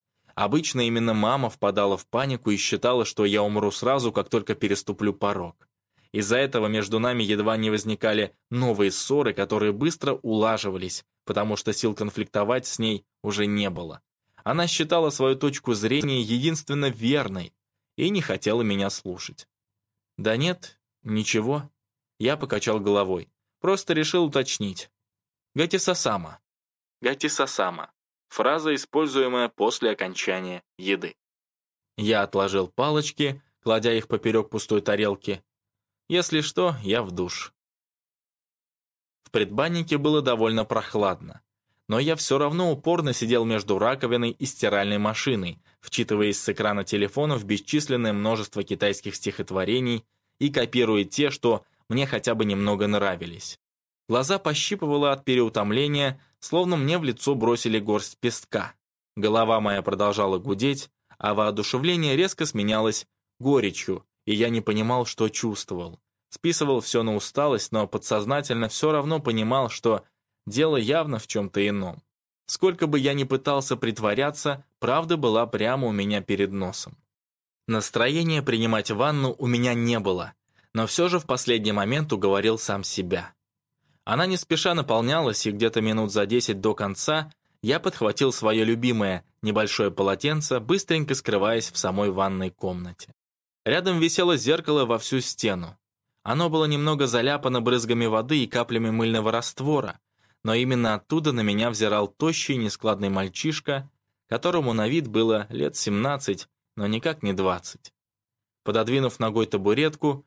Обычно именно мама впадала в панику и считала, что я умру сразу, как только переступлю порог. Из-за этого между нами едва не возникали новые ссоры, которые быстро улаживались, потому что сил конфликтовать с ней уже не было. Она считала свою точку зрения единственно верной и не хотела меня слушать. «Да нет, ничего». Я покачал головой. Просто решил уточнить. «Гати-сасама». «Гати-сасама». Фраза, используемая после окончания еды. Я отложил палочки, кладя их поперек пустой тарелки. Если что, я в душ. В предбаннике было довольно прохладно, но я все равно упорно сидел между раковиной и стиральной машиной, вчитываясь с экрана телефона в бесчисленное множество китайских стихотворений и копируя те, что мне хотя бы немного нравились. Глаза пощипывало от переутомления, словно мне в лицо бросили горсть песка. Голова моя продолжала гудеть, а воодушевление резко сменялось горечью, и я не понимал, что чувствовал. Списывал все на усталость, но подсознательно все равно понимал, что дело явно в чем-то ином. Сколько бы я ни пытался притворяться, правда была прямо у меня перед носом. Настроения принимать ванну у меня не было, но все же в последний момент уговорил сам себя. Она не спеша наполнялась, и где-то минут за десять до конца я подхватил свое любимое небольшое полотенце, быстренько скрываясь в самой ванной комнате. Рядом висело зеркало во всю стену. Оно было немного заляпано брызгами воды и каплями мыльного раствора, но именно оттуда на меня взирал тощий нескладный мальчишка, которому на вид было лет семнадцать, но никак не двадцать. Пододвинув ногой табуретку,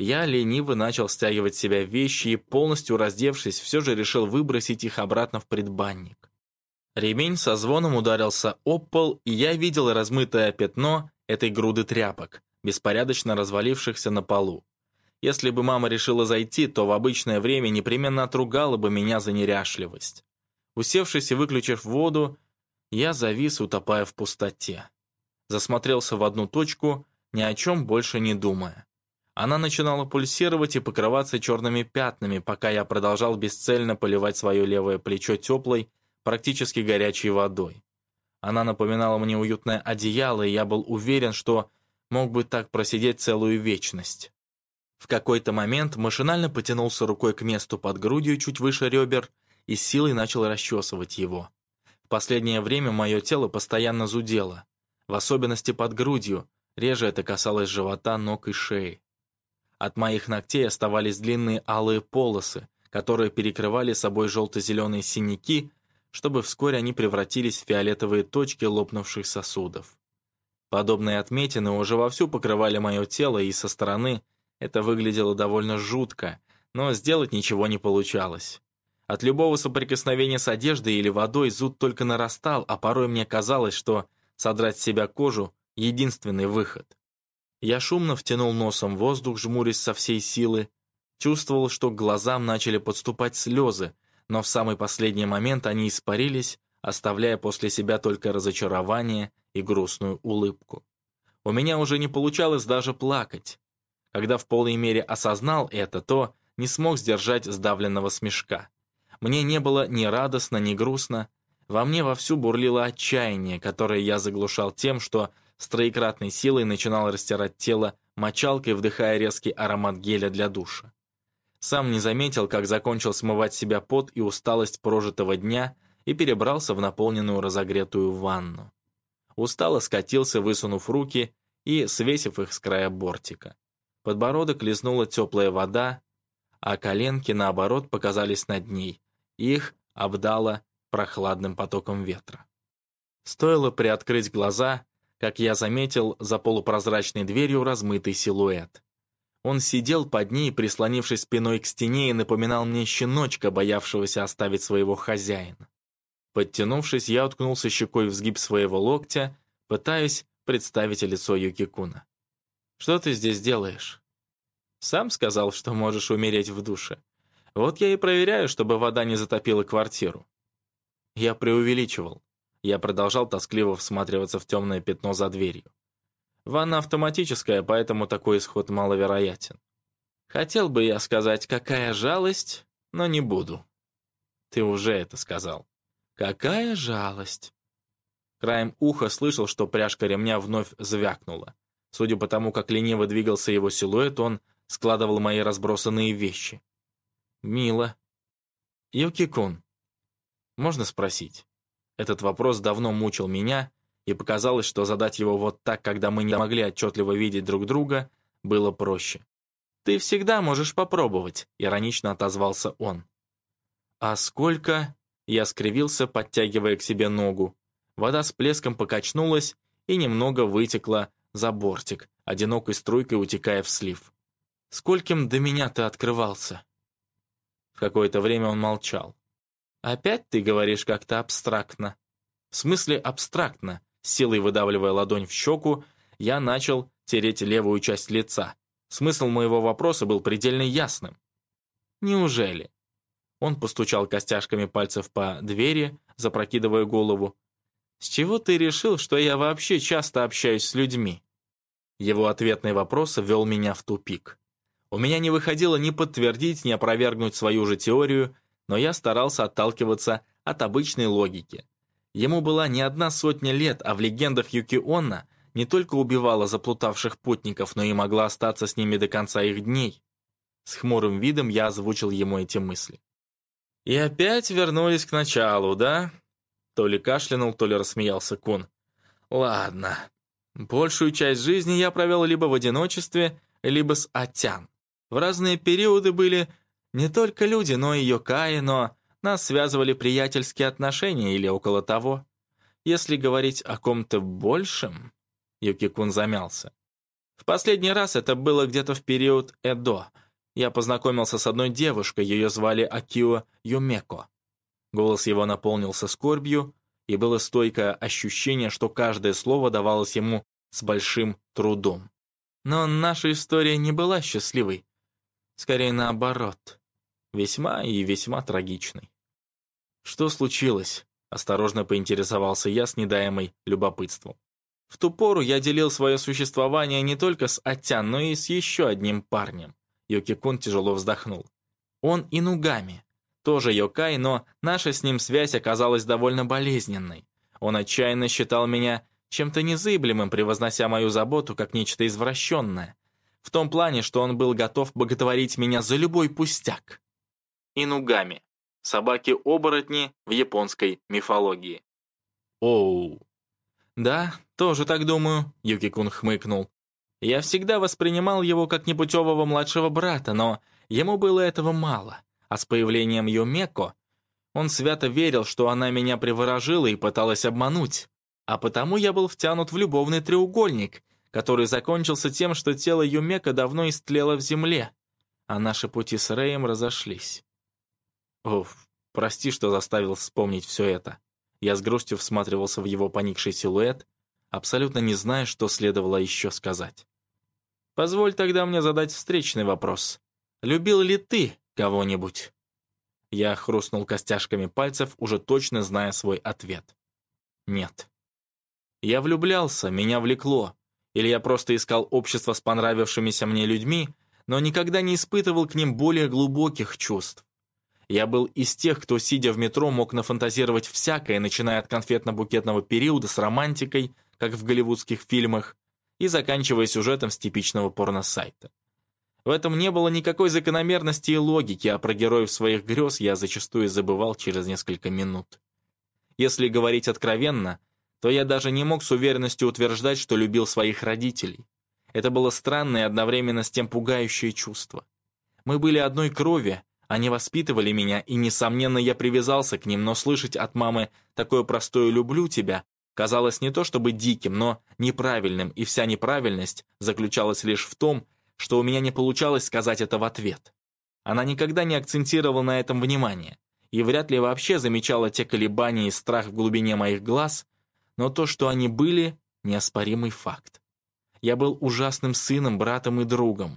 Я лениво начал стягивать с себя вещи и, полностью раздевшись, все же решил выбросить их обратно в предбанник. Ремень со звоном ударился об пол, и я видел размытое пятно этой груды тряпок, беспорядочно развалившихся на полу. Если бы мама решила зайти, то в обычное время непременно отругала бы меня за неряшливость. Усевшись и выключив воду, я завис, утопая в пустоте. Засмотрелся в одну точку, ни о чем больше не думая. Она начинала пульсировать и покрываться черными пятнами, пока я продолжал бесцельно поливать свое левое плечо теплой, практически горячей водой. Она напоминала мне уютное одеяло, и я был уверен, что мог бы так просидеть целую вечность. В какой-то момент машинально потянулся рукой к месту под грудью чуть выше ребер и с силой начал расчесывать его. В последнее время мое тело постоянно зудело, в особенности под грудью, реже это касалось живота, ног и шеи. От моих ногтей оставались длинные алые полосы, которые перекрывали собой желто-зеленые синяки, чтобы вскоре они превратились в фиолетовые точки лопнувших сосудов. Подобные отметины уже вовсю покрывали мое тело, и со стороны это выглядело довольно жутко, но сделать ничего не получалось. От любого соприкосновения с одеждой или водой зуд только нарастал, а порой мне казалось, что содрать с себя кожу — единственный выход. Я шумно втянул носом воздух, жмурясь со всей силы, чувствовал, что к глазам начали подступать слезы, но в самый последний момент они испарились, оставляя после себя только разочарование и грустную улыбку. У меня уже не получалось даже плакать. Когда в полной мере осознал это, то не смог сдержать сдавленного смешка. Мне не было ни радостно, ни грустно. Во мне вовсю бурлило отчаяние, которое я заглушал тем, что с троекратной силой начинал растирать тело мочалкой, вдыхая резкий аромат геля для душа. Сам не заметил, как закончил смывать с себя пот и усталость прожитого дня и перебрался в наполненную разогретую ванну. Устало скатился, высунув руки и свесив их с края бортика. Подбородок лизнула теплая вода, а коленки, наоборот, показались над ней. Их обдало прохладным потоком ветра. Стоило приоткрыть глаза, как я заметил за полупрозрачной дверью размытый силуэт. Он сидел под ней, прислонившись спиной к стене, и напоминал мне щеночка, боявшегося оставить своего хозяина. Подтянувшись, я уткнулся щекой в сгиб своего локтя, пытаясь представить лицо Юкикуна. «Что ты здесь делаешь?» «Сам сказал, что можешь умереть в душе. Вот я и проверяю, чтобы вода не затопила квартиру». Я преувеличивал. Я продолжал тоскливо всматриваться в темное пятно за дверью. Ванна автоматическая, поэтому такой исход маловероятен. Хотел бы я сказать, какая жалость, но не буду. Ты уже это сказал. Какая жалость. Краем уха слышал, что пряжка ремня вновь звякнула. Судя по тому, как лениво двигался его силуэт, он складывал мои разбросанные вещи. Мило. Юки-кун, можно спросить? Этот вопрос давно мучил меня, и показалось, что задать его вот так, когда мы не могли отчетливо видеть друг друга, было проще. «Ты всегда можешь попробовать», — иронично отозвался он. «А сколько?» — я скривился, подтягивая к себе ногу. Вода с плеском покачнулась и немного вытекла за бортик, одинокой струйкой утекая в слив. «Скольким до меня ты открывался?» В какое-то время он молчал. «Опять ты говоришь как-то абстрактно». «В смысле абстрактно?» Силой выдавливая ладонь в щеку, я начал тереть левую часть лица. Смысл моего вопроса был предельно ясным. «Неужели?» Он постучал костяшками пальцев по двери, запрокидывая голову. «С чего ты решил, что я вообще часто общаюсь с людьми?» Его ответный вопрос ввел меня в тупик. У меня не выходило ни подтвердить, ни опровергнуть свою же теорию, но я старался отталкиваться от обычной логики. Ему была не одна сотня лет, а в легендах Юки-Онна не только убивала заплутавших путников, но и могла остаться с ними до конца их дней. С хмурым видом я озвучил ему эти мысли. «И опять вернулись к началу, да?» То ли кашлянул, то ли рассмеялся Кун. «Ладно. Большую часть жизни я провел либо в одиночестве, либо с Атян. В разные периоды были не только люди, но и йокаи, но нас связывали приятельские отношения или около того. Если говорить о ком-то большем...» Юки-кун замялся. В последний раз это было где-то в период Эдо. Я познакомился с одной девушкой, ее звали Акио Юмеко. Голос его наполнился скорбью, и было стойкое ощущение, что каждое слово давалось ему с большим трудом. Но наша история не была счастливой. Скорее наоборот. Весьма и весьма трагичной. «Что случилось?» – осторожно поинтересовался я с недаемой любопытством. В ту пору я делил свое существование не только с Атян, но и с еще одним парнем. Юки-кун тяжело вздохнул. Он инугами. Тоже йокай, но наша с ним связь оказалась довольно болезненной. Он отчаянно считал меня чем-то незыблемым, превознося мою заботу как нечто извращенное. В том плане, что он был готов боготворить меня за любой пустяк. Инугами. Собаки-оборотни в японской мифологии. Оу. Да, тоже так думаю, Юки-кун хмыкнул. Я всегда воспринимал его как непутевого младшего брата, но ему было этого мало. А с появлением Юмеко он свято верил, что она меня приворожила и пыталась обмануть. А потому я был втянут в любовный треугольник, который закончился тем, что тело Юмеко давно истлело в земле, а наши пути с Рэем разошлись. Уф, прости, что заставил вспомнить все это. Я с грустью всматривался в его поникший силуэт, абсолютно не зная, что следовало еще сказать. Позволь тогда мне задать встречный вопрос. Любил ли ты кого-нибудь? Я хрустнул костяшками пальцев, уже точно зная свой ответ. Нет. Я влюблялся, меня влекло. Или я просто искал общество с понравившимися мне людьми, но никогда не испытывал к ним более глубоких чувств. Я был из тех, кто, сидя в метро, мог нафантазировать всякое, начиная от конфетно-букетного периода с романтикой, как в голливудских фильмах, и заканчивая сюжетом с типичного порносайта. В этом не было никакой закономерности и логики, а про героев своих грез я зачастую забывал через несколько минут. Если говорить откровенно, то я даже не мог с уверенностью утверждать, что любил своих родителей. Это было странное и одновременно с тем пугающее чувство. Мы были одной крови, они воспитывали меня, и, несомненно, я привязался к ним, но слышать от мамы такое простое «люблю тебя» казалось не то чтобы диким, но неправильным, и вся неправильность заключалась лишь в том, что у меня не получалось сказать это в ответ. Она никогда не акцентировала на этом внимание, и вряд ли вообще замечала те колебания и страх в глубине моих глаз, но то, что они были, неоспоримый факт. Я был ужасным сыном, братом и другом.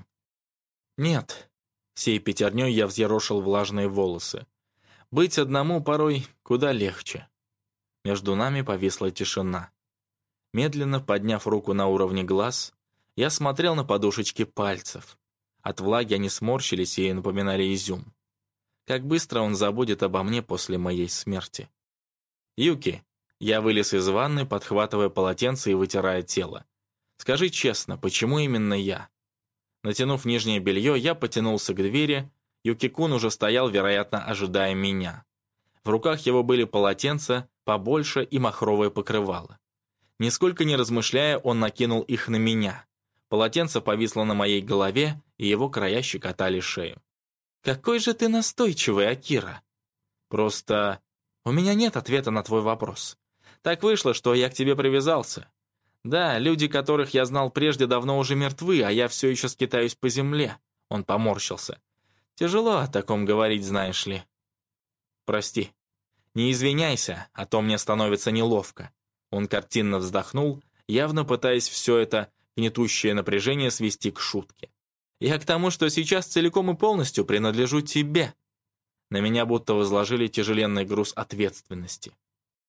Нет, всей пятерней я взъерошил влажные волосы. Быть одному порой куда легче. Между нами повисла тишина. Медленно подняв руку на уровне глаз, я смотрел на подушечки пальцев. От влаги они сморщились и напоминали изюм. Как быстро он забудет обо мне после моей смерти. «Юки», я вылез из ванны, подхватывая полотенце и вытирая тело. «Скажи честно, почему именно я?» Натянув нижнее белье, я потянулся к двери. Юки-кун уже стоял, вероятно, ожидая меня. В руках его были полотенца побольше и махровое покрывало. Нисколько не размышляя, он накинул их на меня. Полотенце повисло на моей голове, и его края щекотали шею. «Какой же ты настойчивый, Акира!» «Просто у меня нет ответа на твой вопрос. Так вышло, что я к тебе привязался. Да, люди, которых я знал прежде, давно уже мертвы, а я все еще скитаюсь по земле». Он поморщился. «Тяжело о таком говорить, знаешь ли». «Прости. Не извиняйся, а то мне становится неловко». Он картинно вздохнул, явно пытаясь все это гнетущее напряжение свести к шутке. «Я к тому, что сейчас целиком и полностью принадлежу тебе». На меня будто возложили тяжеленный груз ответственности.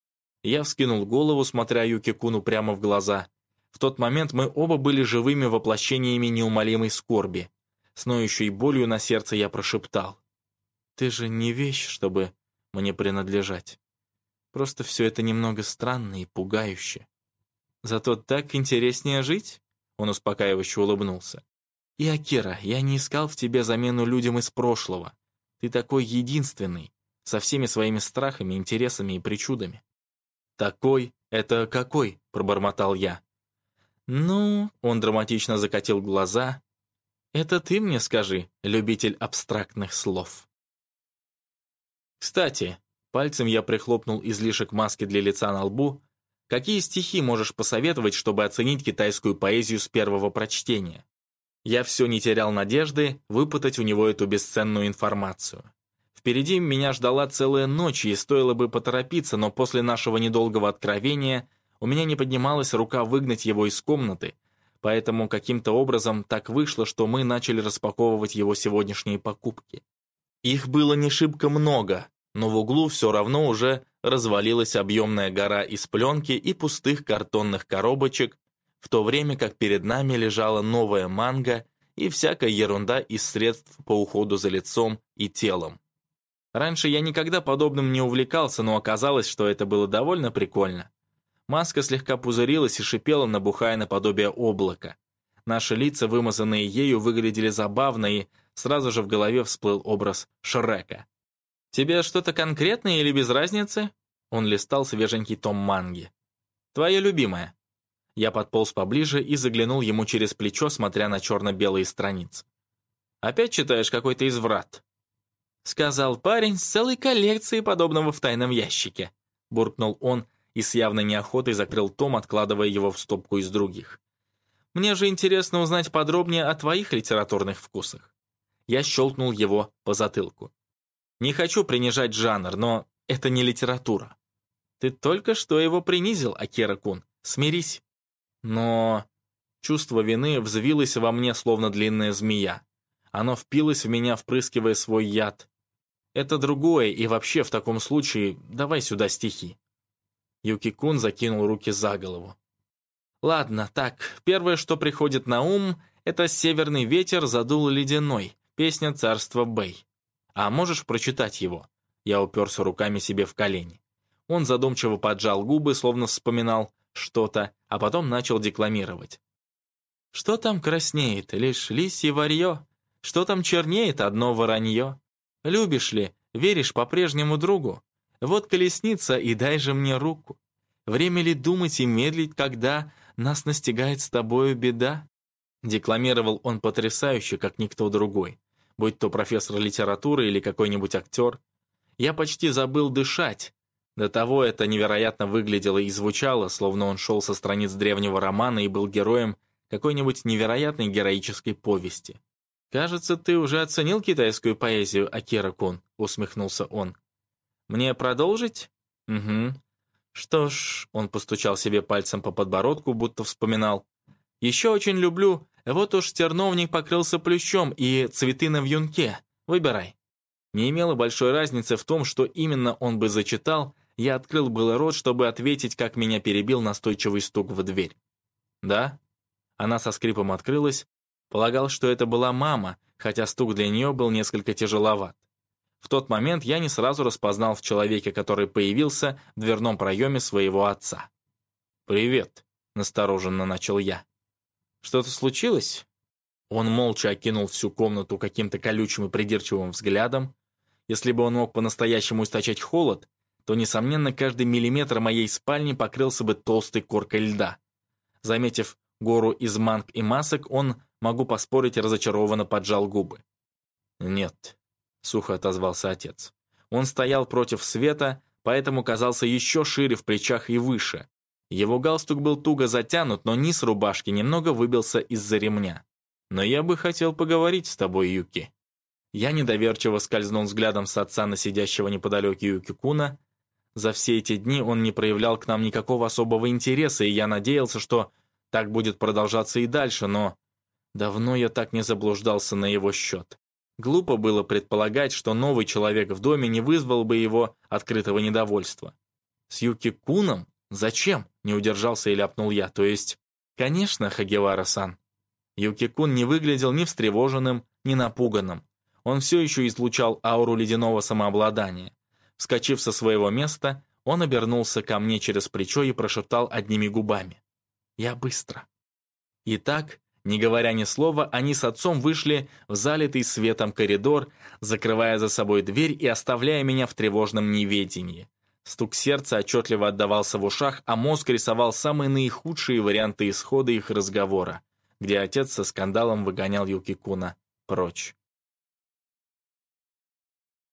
Я вскинул голову, смотря Юки-куну прямо в глаза. В тот момент мы оба были живыми воплощениями неумолимой скорби. С ноющей болью на сердце я прошептал: «Ты же не вещь, чтобы мне принадлежать. Просто все это немного странно и пугающе. Зато так интереснее жить», — он успокаивающе улыбнулся. «И, Акира, я не искал в тебе замену людям из прошлого. Ты такой единственный, со всеми своими страхами, интересами и причудами». «Такой? Это какой?» — пробормотал я. «Ну...» — он драматично закатил глаза. «Это ты мне скажи, любитель абстрактных слов». Кстати, пальцем я прихлопнул излишек маски для лица на лбу. Какие стихи можешь посоветовать, чтобы оценить китайскую поэзию с первого прочтения? Я все не терял надежды выпытать у него эту бесценную информацию. Впереди меня ждала целая ночь, и стоило бы поторопиться, но после нашего недолгого откровения у меня не поднималась рука выгнать его из комнаты, поэтому каким-то образом так вышло, что мы начали распаковывать его сегодняшние покупки. Их было не шибко много, но в углу все равно уже развалилась объемная гора из пленки и пустых картонных коробочек, в то время как перед нами лежала новая манго и всякая ерунда из средств по уходу за лицом и телом. Раньше я никогда подобным не увлекался, но оказалось, что это было довольно прикольно. Маска слегка пузырилась и шипела, набухая наподобие облака. Наши лица, вымазанные ею, выглядели забавно, и сразу же в голове всплыл образ Шрека. «Тебе что-то конкретное или без разницы?» Он листал свеженький том манги. «Твое любимое». Я подполз поближе и заглянул ему через плечо, смотря на черно-белые страницы. «Опять читаешь какой-то изврат?» «Сказал парень с целой коллекцией подобного в тайном ящике», буркнул он и с явной неохотой закрыл том, откладывая его в стопку из других. «Мне же интересно узнать подробнее о твоих литературных вкусах». Я щелкнул его по затылку. «Не хочу принижать жанр, но это не литература». «Ты только что его принизил, Акира-кун. Смирись». Но чувство вины взвилось во мне, словно длинная змея. Оно впилось в меня, впрыскивая свой яд. «Это другое, и вообще в таком случае давай сюда стихи». Юки-кун закинул руки за голову. «Ладно, так, первое, что приходит на ум, это «Северный ветер задул ледяной», песня царства Бэй. А можешь прочитать его?» Я уперся руками себе в колени. Он задумчиво поджал губы, словно вспоминал что-то, а потом начал декламировать. «Что там краснеет? Лишь лисье варье. Что там чернеет? Одно воронье. Любишь ли? Веришь по-прежнему другу? Вот колесница, и дай же мне руку. Время ли думать и медлить, когда нас настигает с тобою беда?» Декламировал он потрясающе, как никто другой, будь то профессор литературы или какой-нибудь актер. Я почти забыл дышать. До того это невероятно выглядело и звучало, словно он шел со страниц древнего романа и был героем какой-нибудь невероятной героической повести. «Кажется, ты уже оценил китайскую поэзию, Акира-кун», — усмехнулся он. «Мне продолжить?» «Угу. Что ж», — он постучал себе пальцем по подбородку, будто вспоминал. «Еще очень люблю, вот уж терновник покрылся плющом и цветы на вьюнке. Выбирай». Не имело большой разницы в том, что именно он бы зачитал, я открыл было рот, чтобы ответить, как меня перебил настойчивый стук в дверь. «Да?» Она со скрипом открылась. Полагал, что это была мама, хотя стук для нее был несколько тяжеловат. В тот момент я не сразу распознал в человеке, который появился в дверном проеме своего отца. «Привет», — настороженно начал я. «Что-то случилось?» Он молча окинул всю комнату каким-то колючим и придирчивым взглядом. Если бы он мог по-настоящему источать холод, то, несомненно, каждый миллиметр моей спальни покрылся бы толстой коркой льда. Заметив гору из манг и масок, он, могу поспорить, разочарованно поджал губы. «Нет», — сухо отозвался отец. Он стоял против света, поэтому казался еще шире в плечах и выше. Его галстук был туго затянут, но низ рубашки немного выбился из-за ремня. «Но я бы хотел поговорить с тобой, Юки». Я недоверчиво скользнул взглядом с отца на сидящего неподалеку Юки-куна. За все эти дни он не проявлял к нам никакого особого интереса, и я надеялся, что так будет продолжаться и дальше, но давно я так не заблуждался на его счет. Глупо было предполагать, что новый человек в доме не вызвал бы его открытого недовольства. «С Юки-куном? Зачем?» — не удержался и ляпнул я. «То есть, конечно, Хагевара-сан». Юки-кун не выглядел ни встревоженным, ни напуганным. Он все еще излучал ауру ледяного самообладания. Вскочив со своего места, он обернулся ко мне через плечо и прошептал одними губами. «Я быстро». Итак, не говоря ни слова, они с отцом вышли в залитый светом коридор, закрывая за собой дверь и оставляя меня в тревожном неведении. Стук сердца отчетливо отдавался в ушах, а мозг рисовал самые наихудшие варианты исхода их разговора, где отец со скандалом выгонял Юки-куна прочь.